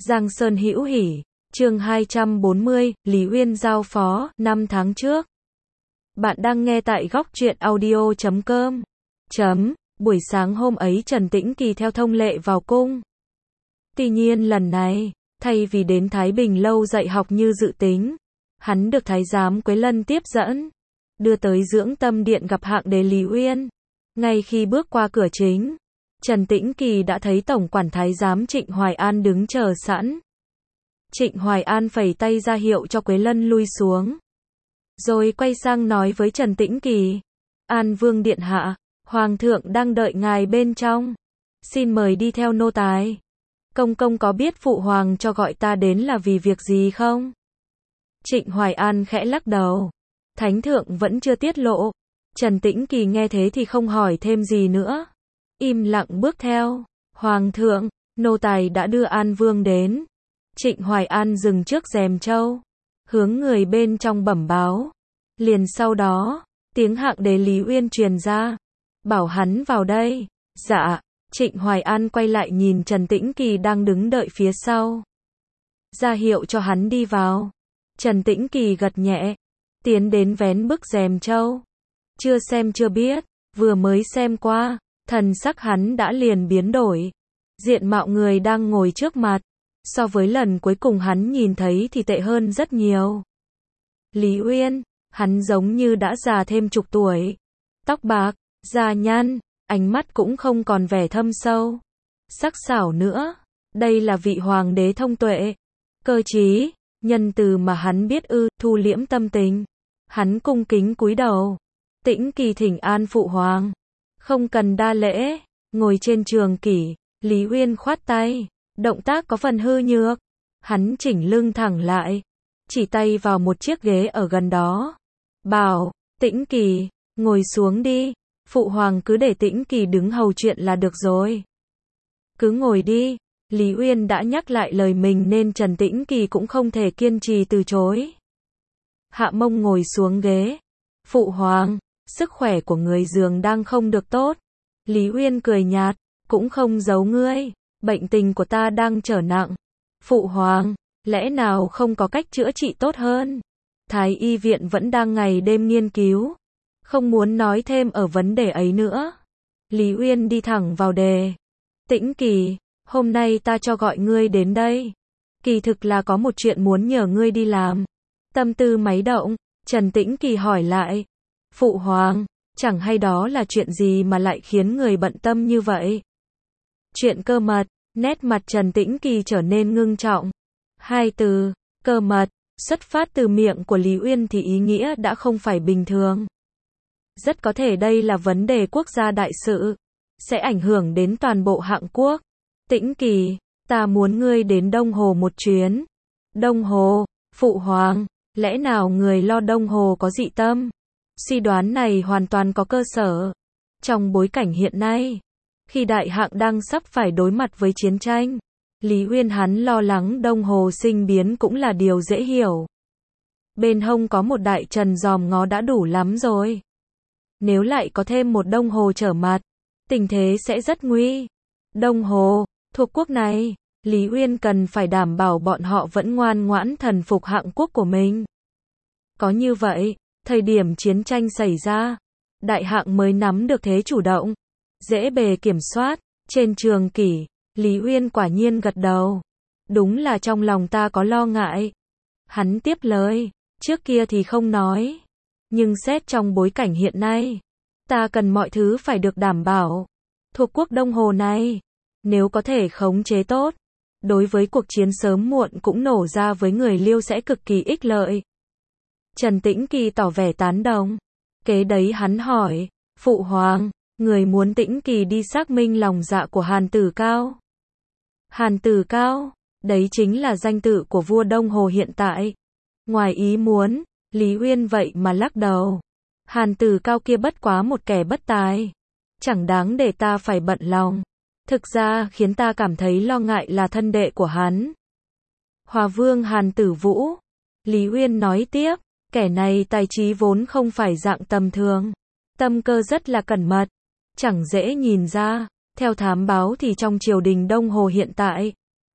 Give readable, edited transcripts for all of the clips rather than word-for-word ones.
Giang Sơn hữu hỉ, chương 240, Lý Uyên giao phó, 5 tháng trước. Bạn đang nghe tại góc truyện audio.com. Buổi sáng hôm ấy Trần Tĩnh Kỳ theo thông lệ vào cung. Tuy nhiên lần này, thay vì đến Thái Bình Lâu dạy học như dự tính, hắn được Thái giám Quế Lân tiếp dẫn, đưa tới Dưỡng Tâm Điện gặp Hạng đế Lý Uyên. Ngay khi bước qua cửa chính, Trần Tĩnh Kỳ đã thấy Tổng quản Thái giám Trịnh Hoài An đứng chờ sẵn. Trịnh Hoài An phẩy tay ra hiệu cho Quế Lân lui xuống, rồi quay sang nói với Trần Tĩnh Kỳ: An Vương điện hạ, Hoàng thượng đang đợi ngài bên trong, xin mời đi theo nô tài. Công công có biết phụ hoàng cho gọi ta đến là vì việc gì không? Trịnh Hoài An khẽ lắc đầu. Thánh thượng vẫn chưa tiết lộ. Trần Tĩnh Kỳ nghe thế thì không hỏi thêm gì nữa, im lặng bước theo. Hoàng thượng, nô tài đã đưa An Vương đến. Trịnh Hoài An dừng trước rèm trâu, hướng người bên trong bẩm báo. Liền sau đó, tiếng Hạng đế Lý Uyên truyền ra, bảo hắn vào đây. Dạ. Trịnh Hoài An quay lại nhìn Trần Tĩnh Kỳ đang đứng đợi phía sau, ra hiệu cho hắn đi vào. Trần Tĩnh Kỳ gật nhẹ, tiến đến vén bức rèm trâu. Chưa xem chưa biết, vừa mới xem qua, thần sắc hắn đã liền biến đổi. Diện mạo người đang ngồi trước mặt, so với lần cuối cùng hắn nhìn thấy thì tệ hơn rất nhiều. Lý Uyên, hắn giống như đã già thêm chục tuổi. Tóc bạc, da nhăn, ánh mắt cũng không còn vẻ thâm sâu, sắc sảo nữa. Đây là vị hoàng đế thông tuệ, cơ trí, nhân từ mà hắn biết thu liễm tâm tình. Hắn cung kính cúi đầu. Tĩnh Kỳ thỉnh an phụ hoàng. Không cần đa lễ. Ngồi trên trường kỷ, Lý Uyên khoát tay, động tác có phần hư nhược. Hắn chỉnh lưng thẳng lại, chỉ tay vào một chiếc ghế ở gần đó, bảo: Tĩnh Kỳ, ngồi xuống đi. Phụ hoàng cứ để Tĩnh Kỳ đứng hầu chuyện là được rồi. Cứ ngồi đi. Lý Uyên đã nhắc lại lời mình nên Trần Tĩnh Kỳ cũng không thể kiên trì từ chối. Hạ mông ngồi xuống ghế. Phụ hoàng, sức khỏe của người giường đang không được tốt. Lý Uyên cười nhạt, cũng không giấu ngươi, bệnh tình của ta đang trở nặng. Phụ hoàng, lẽ nào không có cách chữa trị tốt hơn? Thái y viện vẫn đang ngày đêm nghiên cứu, không muốn nói thêm ở vấn đề ấy nữa. Lý Uyên đi thẳng vào đề. Tĩnh Kỳ, hôm nay ta cho gọi ngươi đến đây, kỳ thực là có một chuyện muốn nhờ ngươi đi làm. Tâm tư máy động, Trần Tĩnh Kỳ hỏi lại: Phụ hoàng, chẳng hay đó là chuyện gì mà lại khiến người bận tâm như vậy? Chuyện cơ mật. Nét mặt Trần Tĩnh Kỳ trở nên ngưng trọng. Hai từ, cơ mật, xuất phát từ miệng của Lý Uyên thì ý nghĩa đã không phải bình thường. Rất có thể đây là vấn đề quốc gia đại sự, sẽ ảnh hưởng đến toàn bộ Hạng quốc. Tĩnh Kỳ, ta muốn ngươi đến Đông Hồ một chuyến. Đông Hồ? Phụ hoàng, lẽ nào người lo Đông Hồ có dị tâm? Suy đoán này hoàn toàn có cơ sở. Trong bối cảnh hiện nay, khi Đại Hạng đang sắp phải đối mặt với chiến tranh, Lý Uyên hắn lo lắng Đông Hồ sinh biến cũng là điều dễ hiểu. Bên hông có một đại trần giòm ngó đã đủ lắm rồi. Nếu lại có thêm một Đông Hồ trở mặt, tình thế sẽ rất nguy. Đông Hồ, thuộc quốc này, Lý Uyên cần phải đảm bảo bọn họ vẫn ngoan ngoãn thần phục Hạng quốc của mình. Có như vậy, thời điểm chiến tranh xảy ra, Đại Hạng mới nắm được thế chủ động, dễ bề kiểm soát. Trên trường kỷ, Lý Uyên quả nhiên gật đầu. Đúng là trong lòng ta có lo ngại. Hắn tiếp lời, trước kia thì không nói, nhưng xét trong bối cảnh hiện nay, ta cần mọi thứ phải được đảm bảo. Thuộc quốc Đông Hồ này, nếu có thể khống chế tốt, đối với cuộc chiến sớm muộn cũng nổ ra với người Liêu sẽ cực kỳ ích lợi. Trần Tĩnh Kỳ tỏ vẻ tán đồng. Kế đấy hắn hỏi: Phụ hoàng, người muốn Tĩnh Kỳ đi xác minh lòng dạ của Hàn Tử Cao. Hàn Tử Cao, đấy chính là danh tự của vua Đông Hồ hiện tại. Ngoài ý muốn, Lý Uyên vậy mà lắc đầu. Hàn Tử Cao kia bất quá một kẻ bất tài, chẳng đáng để ta phải bận lòng. Thực ra khiến ta cảm thấy lo ngại là thân đệ của hắn, Hòa Vương Hàn Tử Vũ. Lý Uyên nói tiếp, kẻ này tài trí vốn không phải dạng tầm thường, tâm cơ rất là cẩn mật, chẳng dễ nhìn ra. Theo thám báo thì trong triều đình Đông Hồ hiện tại,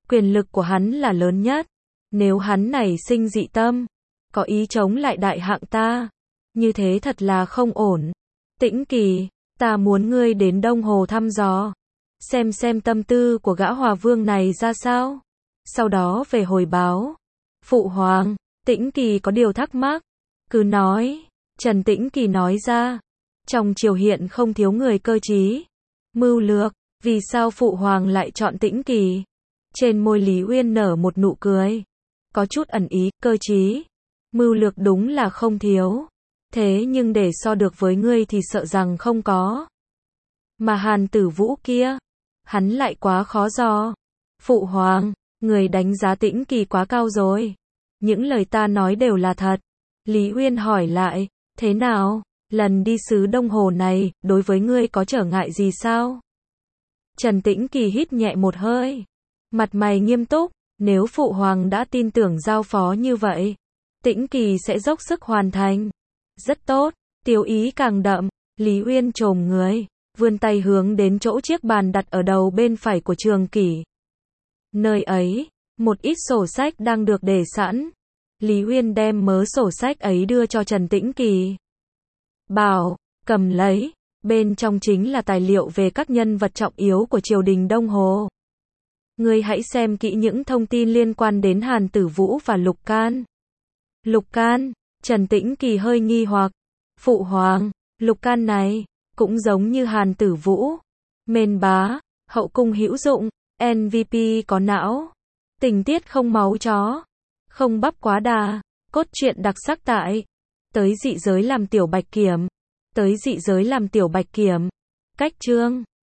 Quyền lực của hắn là lớn nhất. Nếu hắn nảy sinh dị tâm, có ý chống lại đại hạng ta, như thế thật là không ổn. Tĩnh Kỳ, ta muốn ngươi đến Đông Hồ thăm dò, xem tâm tư của gã Hòa Vương này ra sao, sau đó về hồi báo. Phụ hoàng, Tĩnh Kỳ có điều thắc mắc, cứ nói. Trần Tĩnh Kỳ nói ra, trong triều hiện không thiếu người cơ trí, mưu lược, vì sao phụ hoàng lại chọn Tĩnh Kỳ? Trên môi Lý Uyên nở một nụ cười, có chút ẩn ý. Cơ trí, mưu lược đúng là không thiếu, thế nhưng để so được với ngươi thì sợ rằng không có. Mà Hàn Tử Vũ kia, hắn lại quá khó dò. Phụ hoàng, người đánh giá Tĩnh Kỳ quá cao rồi. Những lời ta nói đều là thật. Lý Uyên hỏi lại, thế nào, lần đi xứ Đông Hồ này, đối với ngươi có trở ngại gì sao? Trần Tĩnh Kỳ hít nhẹ một hơi, mặt mày nghiêm túc, nếu phụ hoàng đã tin tưởng giao phó như vậy, Tĩnh Kỳ sẽ dốc sức hoàn thành. Rất tốt, tiêu ý càng đậm. Lý Uyên chồm người, vươn tay hướng đến chỗ chiếc bàn đặt ở đầu bên phải của Trường Kỷ. Nơi ấy, một ít sổ sách đang được để sẵn. Lý Uyên đem mớ sổ sách ấy đưa cho Trần Tĩnh Kỳ. Bảo, cầm lấy, bên trong chính là tài liệu về các nhân vật trọng yếu của triều đình Đông Hồ. Ngươi hãy xem kỹ những thông tin liên quan đến Hàn Tử Vũ và Lục Can. Lục Can, Trần Tĩnh Kỳ hơi nghi hoặc. Phụ hoàng, Lục Can này, cũng giống như Hàn Tử Vũ. Mên bá, hậu cung hữu dụng, MVP có não. Tình tiết không máu chó, không bắp quá đà, cốt truyện đặc sắc tại. Tới dị giới làm tiểu bạch kiểm. Tới dị giới làm tiểu bạch kiểm. Cách chương